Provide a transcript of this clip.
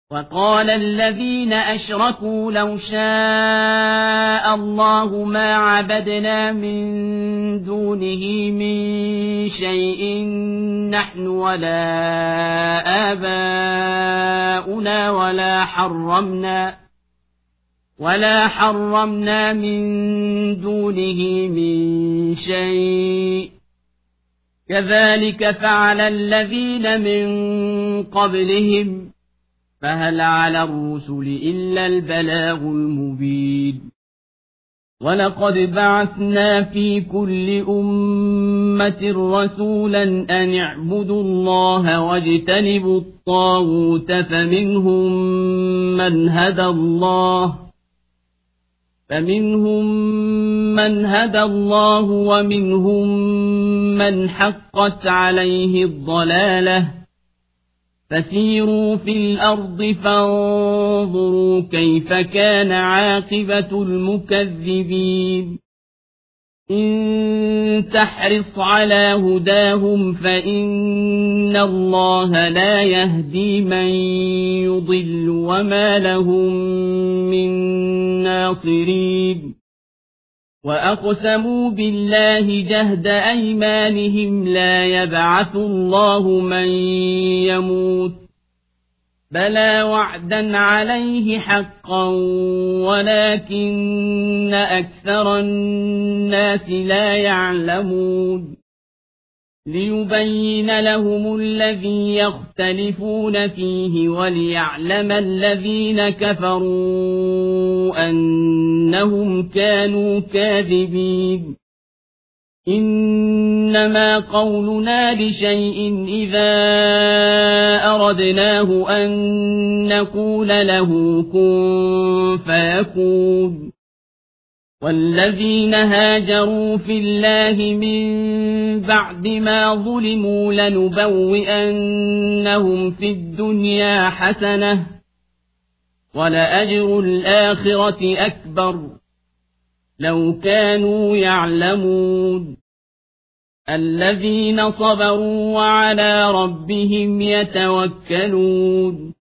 وقال الذين أشركوا لو شاء الله ما عبدنا من دونه من شيء نحن ولا آباؤنا ولا حرمنا من دونه من شيء كذلك فعل الذين من قبلهم فهل على الرسل إلا البلاغ المبين ولقد بعثنا في كل أمة رسولا أن اعبدوا الله واجتنبوا الطاغوت فمنهم من هدى الله ومنهم من حقت عليه الضلالة فسيروا في الأرض فانظروا كيف كان عاقبة المكذبين إن تحرص على هداهم فإن الله لا يهدي من يضل وما لهم من ناصرين وأقسموا بالله جهد أيمانهم لا يبعث الله من يموت بلى وعدا عليه حقا ولكن أكثر الناس لا يعلمون ليبين لهم الذي يختلفون فيه وليعلم الذين كفروا أنهم كانوا كاذبين إنما قولنا لشيء إذا أردناه أن نقول له كن فيكون والذين هاجروا في الله من بعد ما ظلموا لنبوئنهم في الدنيا حسنة ولأجر الآخرة أكبر لو كانوا يعلمون الذين صبروا وعلى ربهم يتوكلون